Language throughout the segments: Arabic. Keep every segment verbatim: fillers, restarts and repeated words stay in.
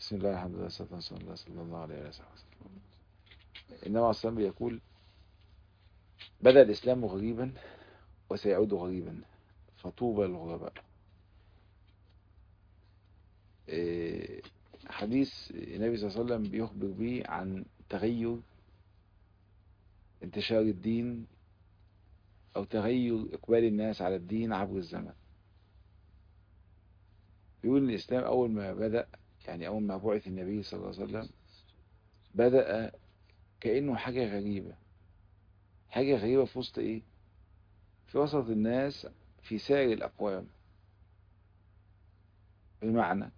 بسم الله الحمد لله والصلاة والسلام على رسول الله صلى الله عليه وسلم. إنما الإسلام يقول: بدأ الإسلام غريبا وسيعود غريبا فطوبى للغرباء. إيه، حديث النبي صلى الله عليه وسلم بيخبر به عن تغير انتشار الدين أو تغير إقبال الناس على الدين عبر الزمن. بيقول إن الإسلام أول ما بدأ، يعني أول ما بعث النبي صلى الله عليه وسلم، بدأ كأنه حاجة غريبة، حاجة غريبة في وسط إيه؟ في وسط الناس، في سائر الأقوام. بمعنى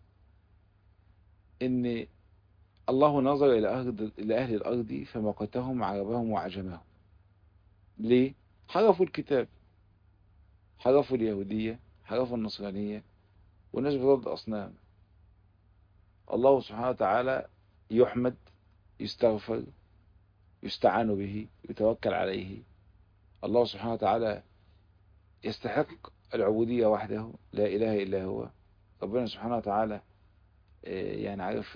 إن الله نظر إلى أرض إلى أهل الأرض فمقتهم عربهم وعجمهم. ليه؟ حرفوا الكتاب، حرفوا اليهودية، حرفوا النصرانية، والناس بتعبد أصنام. الله سبحانه وتعالى يحمد، يستغفر، يستعان به، يتوكل عليه. الله سبحانه وتعالى يستحق العبودية وحده، لا إله إلا هو. ربنا سبحانه وتعالى يعني عارف،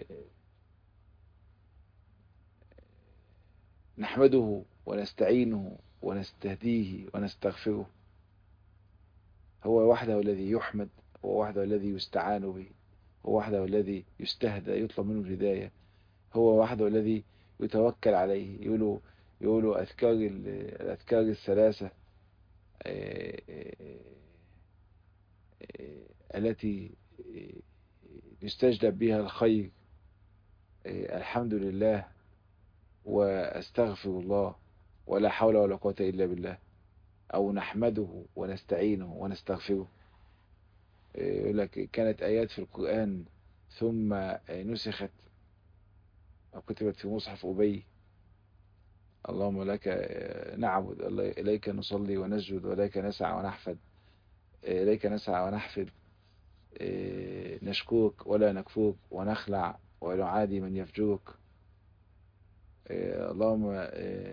نحمده ونستعينه ونستهديه ونستغفره. هو وحده الذي يحمد، هو وحده الذي يستعان به، هو وحده الذي يستهدى يطلب منه الهداية، هو وحده الذي يتوكل عليه. يقولوا يقولوا أذكار الأذكار الثلاثة التي يستجلب بها الخير: الحمد لله، واستغفر الله، ولا حول ولا قوة إلا بالله، أو نحمده ونستعينه ونستغفره. يقول لك كانت آيات في القرآن ثم نسخت أو كتبت في مصحف أبي: اللهم لك نعبد، إليك نصلي ونسجد، وإليك نسعى ونحفد، إليك نسعى ونحفد، نشكوك ولا نكفوك، ونخلع ونعادي من يفجوك. اللهم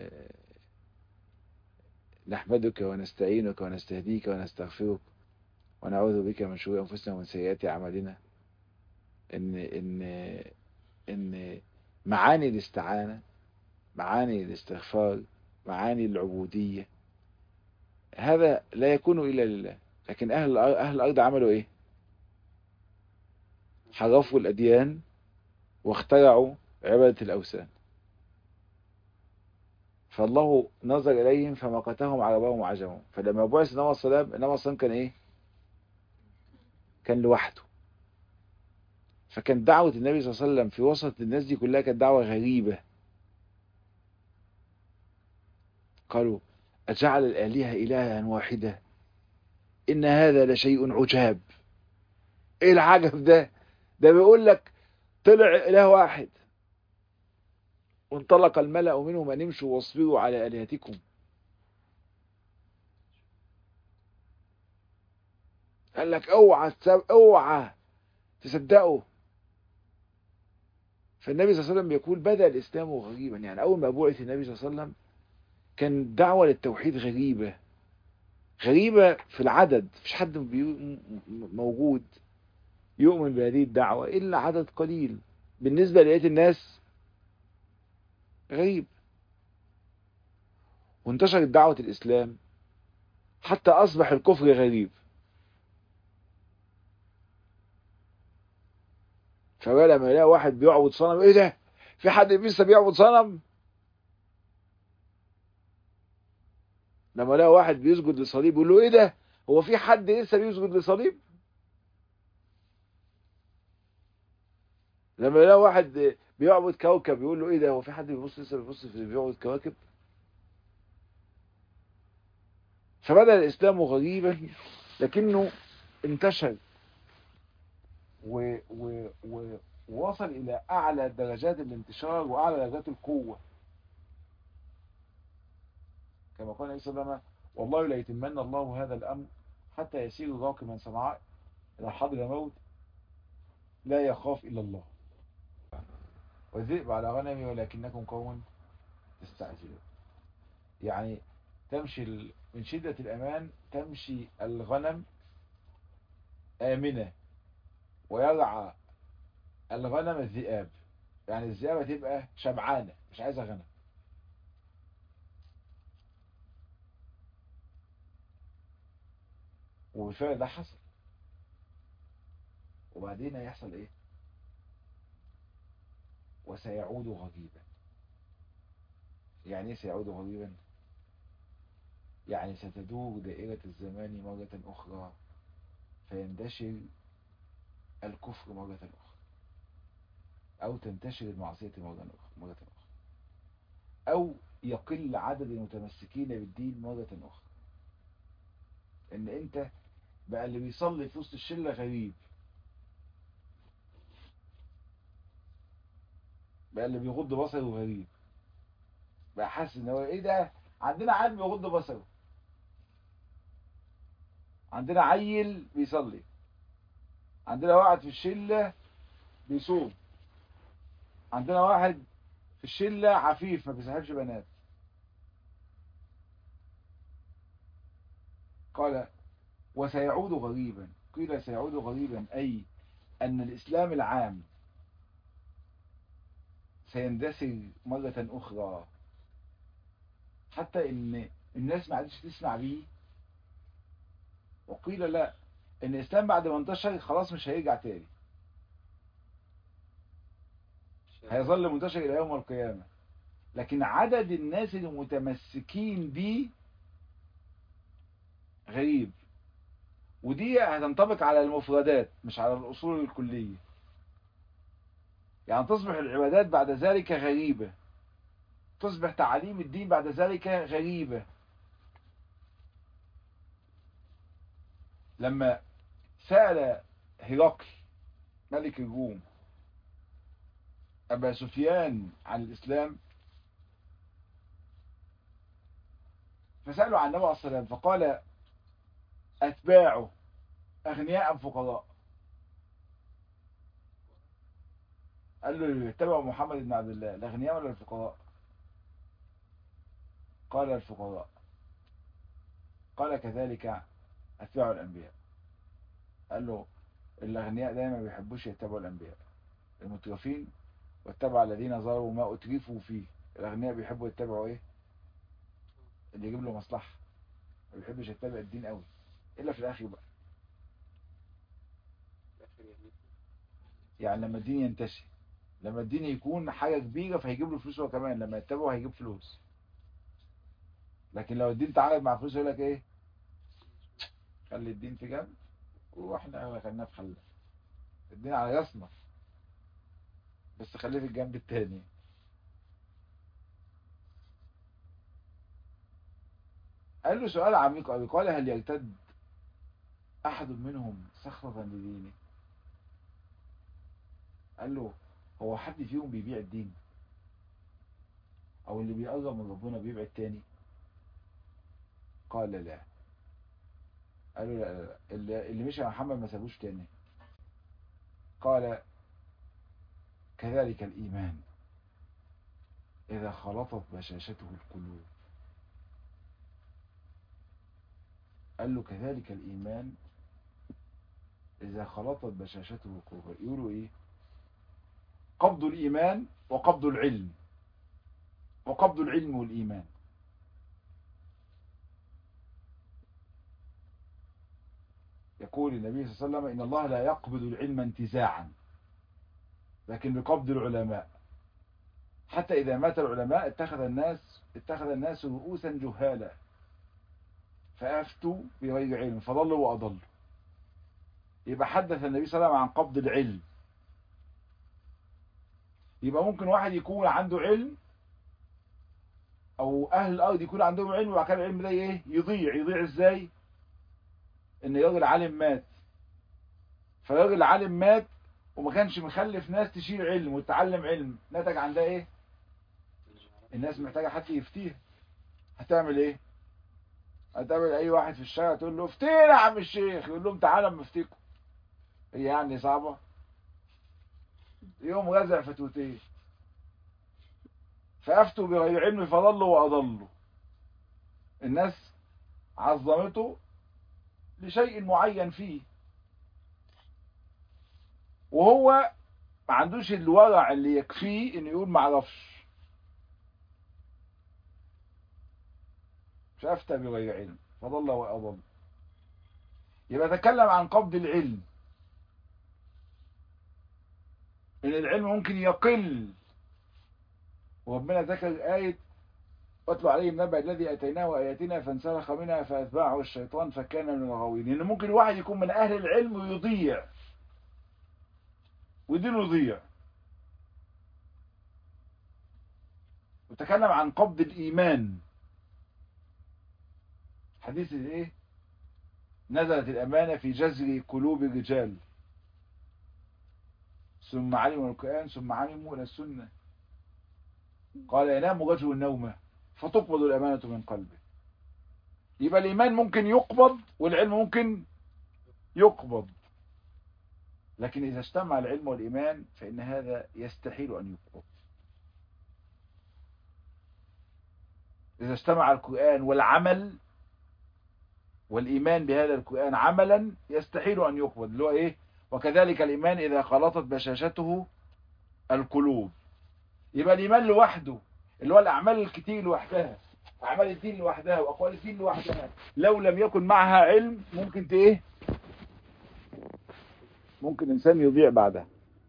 نحمدك ونستعينك ونستهديك ونستغفرك، ونعوذ بك من شرور أنفسنا ومن سيئات أعمالنا. إن إن إن معاني الاستعانة، معاني الاستغفار، معاني العبودية، هذا لا يكون إلا لله. لكن أهل أهل الأرض عملوا إيه؟ حرفوا الأديان واخترعوا عبادة الأوثان. فالله نظر إليهم فمقتهم عربهم وعجمهم. فلما بعث النبي صلى الله عليه وسلم، النبي صلى الله عليه وسلم كان إيه؟ كان لوحده. فكان دعوة النبي صلى الله عليه وسلم في وسط الناس دي كلها كانت دعوة غريبة. قالوا: أجعل الآلهة إلها واحدة إن هذا لشيء عجاب. إيه العجب ده؟ ده بيقول لك طلع إله واحد، وانطلق الملأ منهم أن امشوا واصبروا على آلهتكم. قال لك اوعى تسب... اوعى تصدقوا. فالنبي صلى الله عليه وسلم بيقول: بدأ الإسلام غريبا. يعني أول ما بعث النبي صلى الله عليه وسلم كان دعوة للتوحيد غريبة، غريبة في العدد. مفيش حد بي... موجود يؤمن بهذه الدعوة إلا عدد قليل. بالنسبة لقيت الناس غريب. وانتشرت دعوة الإسلام حتى أصبح الكفر غريب. فلما يلاقي واحد بيعبد صنم: ايه ده؟ في حد لسه بيعبد صنم؟ لما يلاقي واحد بيسجد لصليب يقول له: ايه ده؟ هو في حد لسه بيسجد لصليب؟ لما يلاقي واحد بيعبد كوكب يقول له: ايه ده؟ هو في حد بيبص لسه بيبص في بيعبد كواكب؟ فبدأ الإسلام غريبا لكنه انتشر و... و... و... ووصل إلى أعلى درجات الانتشار وأعلى درجات القوة. كما قال النبي صلى الله عليه وسلم: والله لا يتمنى الله هذا الأمر حتى يسير راكبا صنعاء إلى حضر موت لا يخاف إلا الله، والذئب على غنمي ولكنكم قوم تستعجلون. يعني تمشي من شدة الأمان تمشي الغنم آمنة، ويرعى الغنم الذئاب، يعني الذئاب تبقى شبعانة مش عايزة غنم. وبالفعل ده حصل. وبعدين هيحصل ايه؟ وسيعود غريبا. يعني ايه سيعود غريبا؟ يعني ستدور دائرة الزمان مرة أخرى، فينتشر الكفر مرة أخرى، أو تنتشر المعصية مرة أخرى مرة أخرى، أو يقل عدد المتمسكين بالدين مرة أخرى. إن أنت بقى اللي بيصلي في وسط الشلة غريب، بقى اللي بيغض بصره غريب، بقى حاسس إن هو إيه ده، عندنا عيل بيغض بصره، عندنا عيل بيصلي، عندنا واحد في الشلة بيصوم، عندنا واحد في الشلة عفيف ما بيصاحبش بنات. قال وسيعود غريبا. قيل سيعود غريبا أي أن الإسلام العام سيندثر مرة أخرى، حتى إن الناس ما عادش تسمع بيه. وقيل لا، إن الإسلام بعد ما انتشر خلاص مش هيرجع تاني، هيظل منتشر إلى يوم القيامة، لكن عدد الناس المتمسكين بيه غريب. ودي هتنطبق على المفردات مش على الأصول الكلية. يعني تصبح العبادات بعد ذلك غريبة، تصبح تعاليم الدين بعد ذلك غريبة. لما سأل هرقل ملك الروم أبا سفيان عن الإسلام، فسألوا عن النبي عليه الصلاة والسلام فقال أتباعه أغنياء أم فقراء؟ قال له اتبعوا محمد بن عبد الله، الأغنياء ولا الفقراء؟ قال الفقراء. قال كذلك أتباع الأنبياء. قال له الأغنياء دايما ما بيحبوش يتبعوا الأنبياء، المترفين واتبع الذين ظلموا ما أترفوا فيه. الأغنياء بيحبوا يتبعوا إيه؟ اللي يجيب له مصلحة، ما بيحبش يتبع الدين قوي إلا في الآخر بقى. يعني لما الدين ينتشر، لما الدين يكون حاجة كبيرة فهيجيب له فلوس هو كمان، لما يتبعه هيجيب فلوس. لكن لو الدين تعارض مع فلوس يقول لك ايه؟ خلي الدين في جنب واحنا خلينا في خلة. الدين على راسنا بس خليه في الجنب التاني. قال له سؤال عميق قوي، قال هل يرتد احد منهم سخطة لدينه؟ قال له هو حد فيهم بيبيع الدين؟ او اللي بيقرب من ربنا بيبيع التاني؟ قال لا. قال له لا لا لا. اللي اللي مشى مع محمد ما سابوش تاني. قال كذلك الإيمان إذا خلطت بشاشته القلوب. قال له كذلك الإيمان إذا خلطت بشاشته القلوب. يقولوا إيه؟ قبض الإيمان وقبض العلم، وقبض العلم والإيمان. يقول النبي صلى الله عليه وسلم إن الله لا يقبض العلم انتزاعا، لكن بقبض العلماء. حتى إذا مات العلماء اتخذ الناس اتخذ الناس رؤوسا جهالا فأفتوا بغير علم فضلوا وأضلوا. يبقى حدث النبي صلى الله عليه وسلم عن قبض العلم. يبقى ممكن واحد يكون عنده علم، او اهل الارض يكون عندهم علم وبعد كده العلم ده ايه؟ يضيع. يضيع ازاي؟ ان راجل عالم مات، فالراجل العالم مات وما كانش مخلف ناس تشيل علم وتتعلم علم، نتج عن ده ايه؟ الناس محتاجه حد يفتيها. هتعمل ايه؟ هتعمل اي واحد في الشارع تقول له افتينا يا عم الشيخ، يقول لهم تعالى اما افتيكم. هي يعني صعبه؟ يوم رزع فتوتين فافتوا بغير علم فضلوا واضلوا. الناس عظمته لشيء معين فيه، وهو ما عندوش الورع اللي يكفيه انه يقول ما اعرفش، فافتى بغير علم فضل واضل. يبقى تكلم عن قبض العلم، ان العلم ممكن يقل. وربنا ذكر آية واتلو عليهم نبأ الذي اتيناه اياتنا فانسلخ منها فاتبعه الشيطان فكان من الغاوين. ان ممكن الواحد يكون من اهل العلم ويضيع ودينه يضيع. وتكلم عن قبض الايمان، حديث ايه؟ نزلت الامانه في جذر قلوب الرجال ثم علموا القرآن ثم علموا الى السنه. قال ينام رجل نومه فتقبض الامانه من قلبه. يبقى الايمان ممكن يقبض والعلم ممكن يقبض، لكن اذا اجتمع العلم والايمان فان هذا يستحيل ان يقبض. اذا اجتمع القرآن والعمل والإيمان بهذا القرآن عملا يستحيل أن يقبض، اللي هو إيه؟ وكذلك الإيمان إذا خلطت بشاشته القلوب. يبقى الإيمان لوحده اللي هو الأعمال الكتير لوحدها، أعمال الدين لوحدها وأقوال الدين لوحدها، لو لم يكن معها علم ممكن إيه؟ ممكن إنسان يضيع بعدها.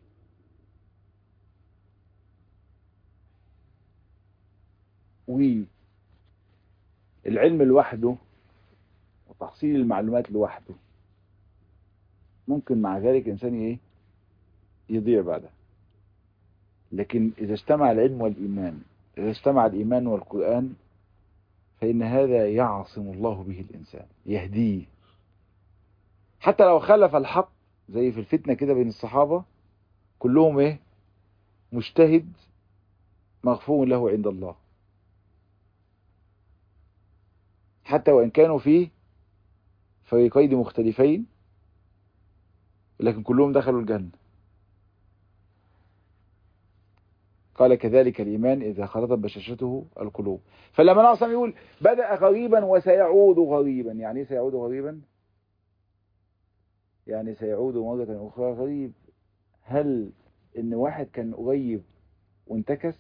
والعلم لوحده وتحصيل المعلومات لوحده ممكن مع ذلك إنسان إيه؟ يضيع بعدها. لكن إذا اجتمع العلم والإيمان، إذا اجتمع الإيمان والقرآن فإن هذا يعصم الله به الإنسان، يهديه حتى لو خلف الحق، زي في الفتنة كده بين الصحابة كلهم إيه؟ مجتهد مغفور له عند الله، حتى وإن كانوا في فريقين مختلفين لكن كلهم دخلوا الجنة. قال كذلك الإيمان إذا خلطت بشاشته القلوب. فلما نعصم يقول بدأ غريبا وسيعود غريبا. يعني إيه سيعود غريبا؟ يعني سيعود مرة أخرى غريب. هل إن واحد كان قريب وانتكس،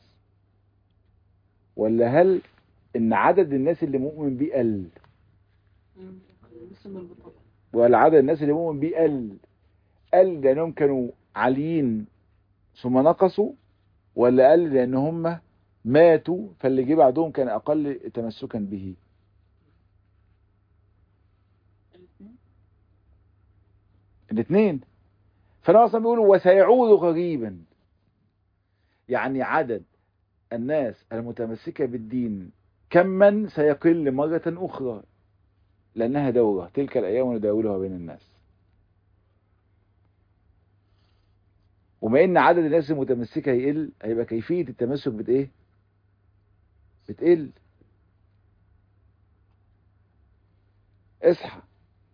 ولا هل إن عدد الناس اللي مؤمن بيه قل؟ ولا عدد الناس اللي مؤمن بيه قل قل لأنهم كانوا عاليين ثم نقصوا، ولا قل لأن هم ماتوا فاللي جه بعدهم كان أقل تمسكا به؟ الاثنين. فأنا أصلا بيقولوا وسيعود غريبا، يعني عدد الناس المتمسكة بالدين كما سيقل مرة أخرى، لأنها دورة، تلك الأيام نداولها بين الناس. وما إن عدد الناس المتمسكة يقل، هيبقى كيفية التمسك بت إيه؟ بتقل. اصحى.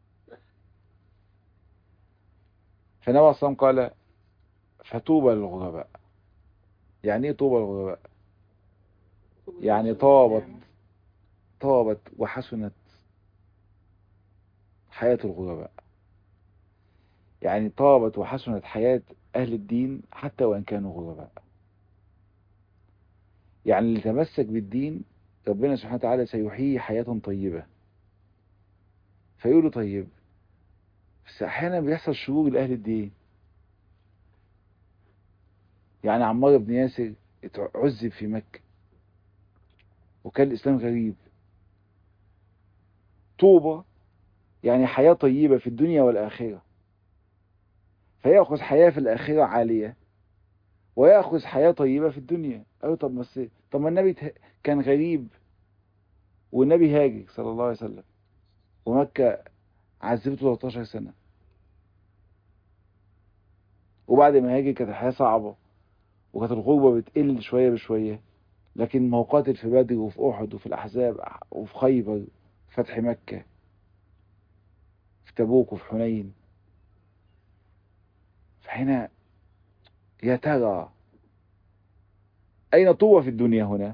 فالنبي صلى الله عليه وسلم قال فطوبى للغرباء. يعني ايه طوبى للغرباء؟ يعني طابت طابت وحسنت حياة الغرباء. يعني طابت وحسنت حياة أهل الدين حتى وإن كانوا غرباء. يعني اللي تمسك بالدين ربنا سبحانه وتعالى سيحيي حياة طيبة. فيقولوا طيب، بس أحيانا بيحصل شرور لأهل الدين. يعني عمار بن ياسر عذب في مكة وكان الإسلام غريب. طوبى يعني حياة طيبة في الدنيا والآخرة، فيأخذ حياة في الآخرة عالية ويأخذ حياة طيبة في الدنيا. قالوا طب بس طب ما النبي كان غريب والنبي هاجر صلى الله عليه وسلم ومكة عذبته ثلاثة عشر سنة، وبعد ما هاجر كانت الحياة صعبة وكانت الغربة بتقل شوية بشوية، لكن ما هو قاتل في بدر وفي أحد وفي الأحزاب وفي خيبر، فتح مكة، في تبوك وفي حنين. فهنا يا ترى أين طوى في الدنيا هنا؟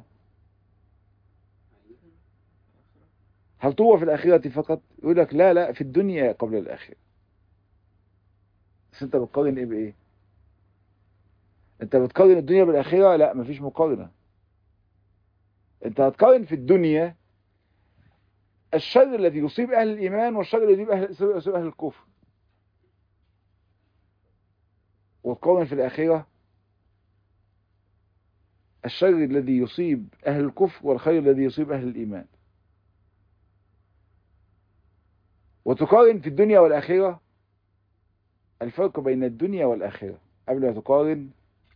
هل طوى في الآخرة فقط؟ يقول لك لا لا، في الدنيا قبل الآخرة. بس أنت بتقارن إيه بإيه؟ انت بتقارن الدنيا بالاخره؟ لا، مفيش مقارنه. انت هتقارن في الدنيا الشر الذي يصيب اهل الايمان والشر الذي يصيب اهل يصيب اهل الكفر، وتقارن في الاخره الشر الذي يصيب اهل الكفر والخير الذي يصيب اهل الايمان. وتقارن في الدنيا والاخره الفرق بين الدنيا والاخره قبل ما تقارن.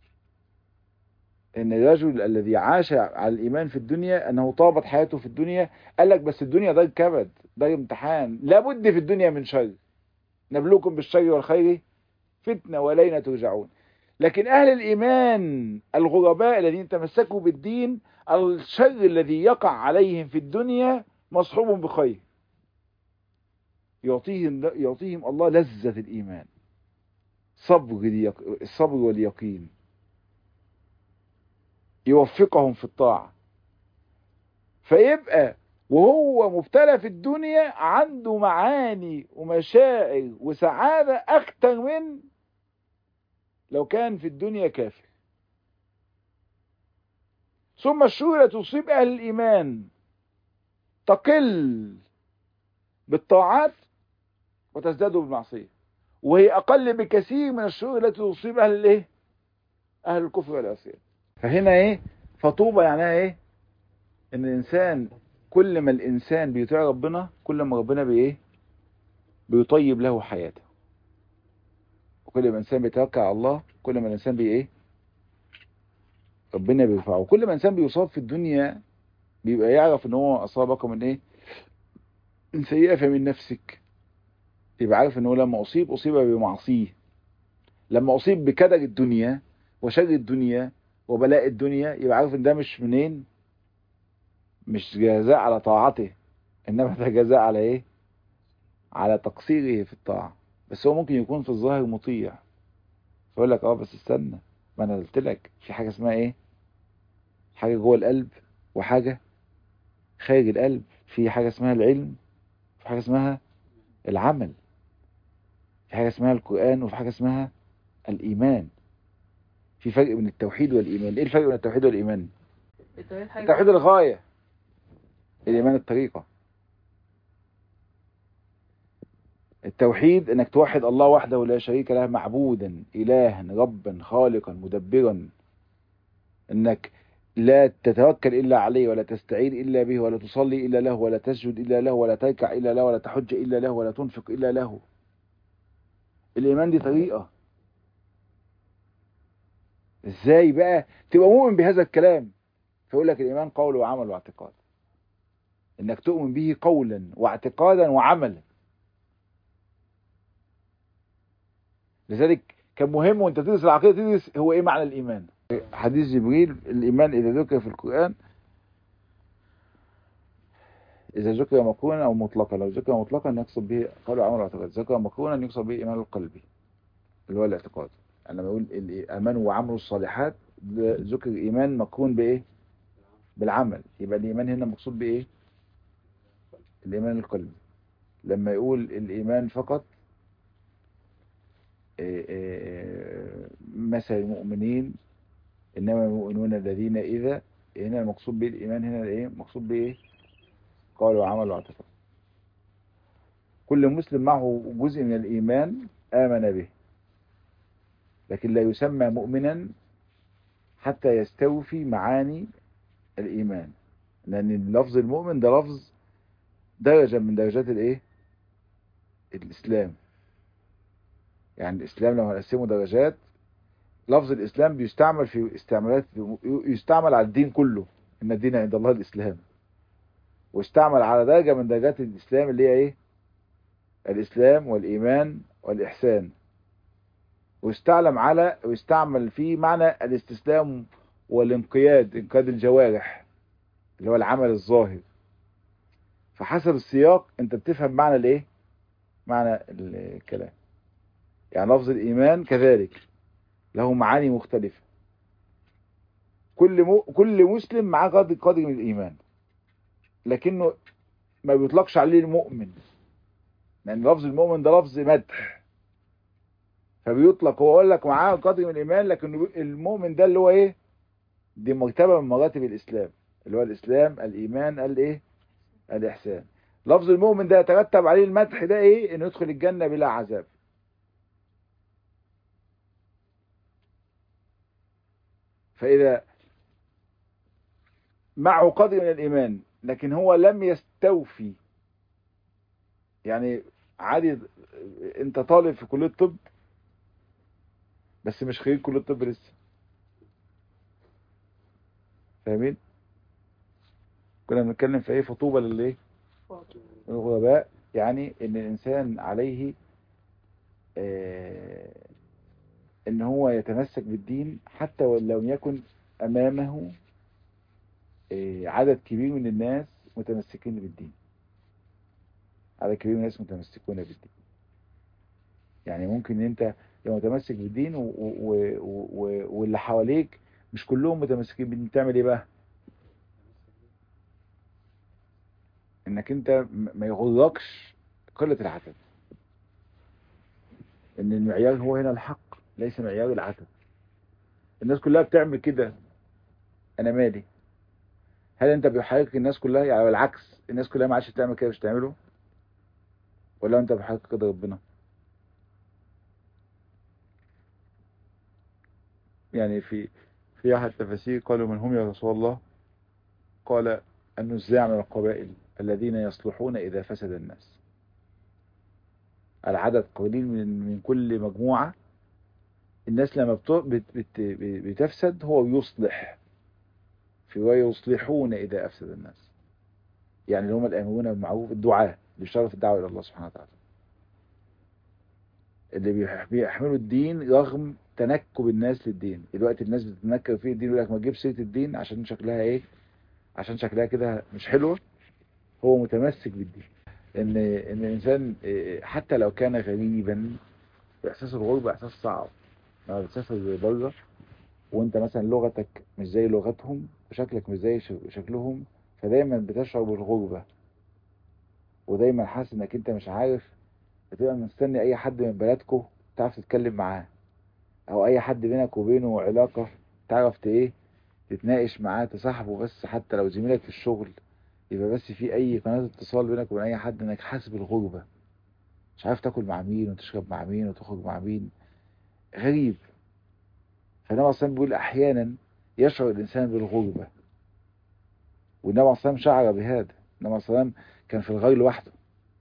ان الرجل الذي عاش على الايمان في الدنيا انه طابت حياته في الدنيا، قال لك بس الدنيا دار كبد، دار امتحان، لابد في الدنيا من شر، نبلوكم بالشر والخير فتنة والينا ترجعون. لكن اهل الايمان الغرباء الذين تمسكوا بالدين، الشر الذي يقع عليهم في الدنيا مصحوب بخير، يعطيهم يعطيهم الله لذة الايمان، صبر الصبر واليقين، يوفقهم في الطاعة. فيبقى وهو مبتلى في الدنيا عنده معاني ومشاعر وسعادة أكتر من لو كان في الدنيا كافر. ثم الشهرة تصيب أهل الإيمان تقل بالطاعات وتزداد بالمعصية، وهي أقل بكثير من الشهرة التي تصيب أهل الإيه؟ أهل الكفر والعصيان. فهنا إيه؟ فطوبة يعني إيه؟ إن الإنسان كل ما الإنسان بيطيع ربنا كل ما ربنا بإيه؟ بيطيب له حياته. وكل ما الإنسان بيتوكل على الله كل ما الإنسان بي إيه؟ ربنا بيرفعه. كل ما الإنسان بيصاب في الدنيا بيبقى يعرف إن هو أصابك من إيه؟ من سيئة فمن نفسك. يبقى عارف إن هو لما أصيب أصيب بمعصيه، لما أصيب بكدر الدنيا وشر الدنيا وبلاء الدنيا يبقى عارف إن ده مش منين؟ مش جزاء على طاعته، إنما ده جزاء على إيه؟ على تقصيره في الطاعة. بس هو ممكن يكون في الظاهر مطيع، فيقول لك اه بس استنى، ما انا قلت لك في حاجة اسمها ايه؟ حاجة جوه القلب وحاجة خارج القلب. في حاجة اسمها العلم وفي حاجة اسمها العمل، في حاجة اسمها القرآن وفي حاجة اسمها الإيمان. في فرق بين التوحيد والإيمان. ايه الفرق بين التوحيد والإيمان؟ التوحيد الغاية، الإيمان الطريقة. التوحيد انك توحد الله وحده لا شريك له معبودا إلها ربا خالقا مدبرا، انك لا تتوكل إلا عليه ولا تستعين إلا به ولا تصلي إلا له ولا تسجد إلا له ولا تركع إلا له ولا تحج إلا له ولا تنفق إلا له. الإيمان دي طريقة. إزاي بقى تبقى مؤمن بهذا الكلام؟ فيقول لك الإيمان قول وعمل واعتقاد، إنك تؤمن به قولا واعتقادا وعملا. لذلك كان مهم وانت تدرس العقيدة تدرس هو إيه معنى الإيمان. حديث جبريل: الإيمان إذا ذكر في القرآن، إذا ذكر مقرونا أو مطلقا، لو ذكر مطلقا يقصد به قول وعمل واعتقاد، ذكر مقرونا يقصد به إيمان القلبي اللي هو الاعتقاد. أنا بقول الإيمان وعمل الصالحات ذكر إيمان مقرون بإيه؟ بالعمل. يبقى الإيمان هنا مقصود بإيه؟ الإيمان القلبي. لما يقول الإيمان فقط مثل المؤمنين إنما المؤمنون الذين إذا، هنا المقصود به الإيمان هنا إيه؟ مقصود بإيه؟ قال وعمل واعتقاد. كل مسلم معه جزء من الإيمان آمن به، لكن لا يسمى مؤمنا حتى يستوفي معاني الإيمان، لأن لفظ المؤمن ده لفظ درجة من درجات الإيه؟ الإسلام. يعني الإسلام لو هنقسمه درجات، لفظ الإسلام بيستعمل في استعمالات، يستعمل على الدين كله، إن الدين عند الله الإسلام، واستعمل على درجة من درجات الإسلام اللي هي إيه؟ الإسلام والإيمان والإحسان. واستعلم على ويستعمل فيه معنى الاستسلام والانقياد، انقياد الجوارح اللي هو العمل الظاهر. فحسب السياق انت بتفهم معنى الايه؟ معنى الكلام. يعني لفظ الايمان كذلك له معاني مختلفة. كل م... كل مسلم معاه قدر قدر من الايمان، لكنه ما بيطلقش عليه المؤمن، لان لفظ المؤمن ده لفظ مدح، فبيطلق، هو اقول لك معاه قدر من الايمان، لكن المؤمن ده اللي هو ايه؟ دي مرتبة من مراتب الاسلام، اللي هو الاسلام، الايمان، الايه؟ الاحسان. لفظ المؤمن ده يترتب عليه المدح ده ايه؟ انه يدخل الجنة بلا عذاب. فاذا معه قدر من الايمان لكن هو لم يستوفي، يعني عادي انت طالب في كلية طب بس مش خريج كلية طب لسه، فاهمين؟ كنا بنتكلم في ايه؟ فطوبة للايه؟ الغرباء. يعني ان الانسان عليه آه ان هو يتمسك بالدين حتى ولو لم يكن امامه آه عدد كبير من الناس متمسكين بالدين. عدد كبير من الناس متمسكون بالدين، يعني ممكن انت لو متمسك بالدين و و و و واللي حواليك مش كلهم متمسكين بالدين، تعمل ايه بقى؟ انك انت م- ما يغركش قلة العدد، ان المعيار هو هنا الحق ليس معيار العدد. الناس كلها بتعمل كده، انا مالي؟ هل انت بيحقق الناس كلها؟ يعني بالعكس، الناس كلها ما عادش تعمل كده مش تعمله، ولا انت بيحقق كده ربنا؟ يعني في في احد التفاسير قالوا من هم يا رسول الله؟ قال النزاع من القبائل الذين يصلحون اذا فسد الناس. العدد قليل من من كل مجموعة، الناس لما بت- بت- بت- بتفسد هو يصلح، في ويصلحون إذا أفسد الناس، يعني اللي هم الآمرون بالمعروف، الدعاة اللي بيشتغلوا في الدعوة إلى الله سبحانه وتعالى، اللي بيح- بيحملوا الدين رغم تنكب الناس للدين. دلوقتي الناس بتتنكب في الدين، يقول لك ما تجيبش سيرة الدين عشان شكلها إيه؟ عشان شكلها كده مش حلوة. هو متمسك بالدين. إن إن الإنسان إيه، حتى لو كان غريبا، إحساس الغربة إحساس صعب. لما بتسافر بره وانت مثلا لغتك مش زي لغتهم وشكلك مش زي ش- شكلهم، فدايما بتشعر بالغربة، ودايما حاسس انك انت مش عارف، بتبقى مستني اي حد من بلدكو تعرف تتكلم معاه، او اي حد بينك وبينه علاقة تعرف ت- ايه تتناقش معاه تصاحبه، بس حتى لو زميلك في الشغل يبقى بس في اي قناة اتصال بينك وبين اي حد، انك حاسس بالغربة، مش عارف تاكل مع مين وتشرب مع مين وتخرج مع مين، غريب. فالنبي اصلا بيقول احيانا يشعر الانسان بالغربة، والنبي عليه الصلاة والسلام شعر بهذا. النبي عليه الصلاة والسلام كان في الغار لوحده،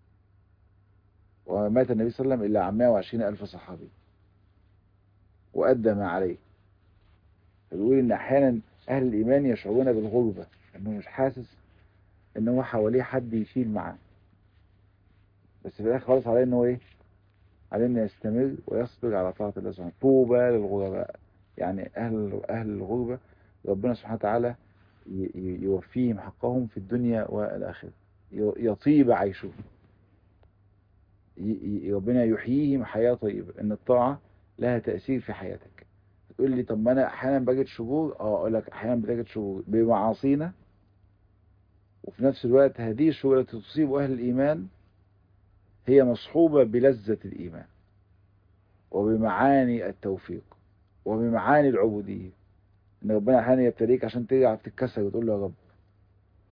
ومات النبي صلى الله عليه وسلم إلا عن مائة وعشرين ألف صحابي وأدى ما عليه. فبيقول إن أحيانا أهل الإيمان يشعرون بالغربة، إنه مش حاسس إن هو حواليه حد يشيل معاه، بس في الآخر خالص عليه إن هو إيه؟ عليه إنه يستمر ويصبر على طاعة الله سبحانه. طوبى للغرباء، يعني أهل أهل الغربة ربنا سبحانه وتعالى ي- ي- يوفيهم حقهم في الدنيا والآخرة، ي- يطيب عيشهم، ي- ي- ربنا يحييهم حياة طيبة. ان الطاعة لها تأثير في حياتك. تقول لي طب ما انا احيانا بجد شرور، اه اقول لك احيانا بتجد شرور بمعاصينا، وفي نفس الوقت هذه الشرور التي تصيب اهل الايمان هي مصحوبة بلذة الايمان وبمعاني التوفيق وبمعاني العبودية. ان ربنا احيانا يبتليك عشان ترجع تتكسر وتقول له يا رب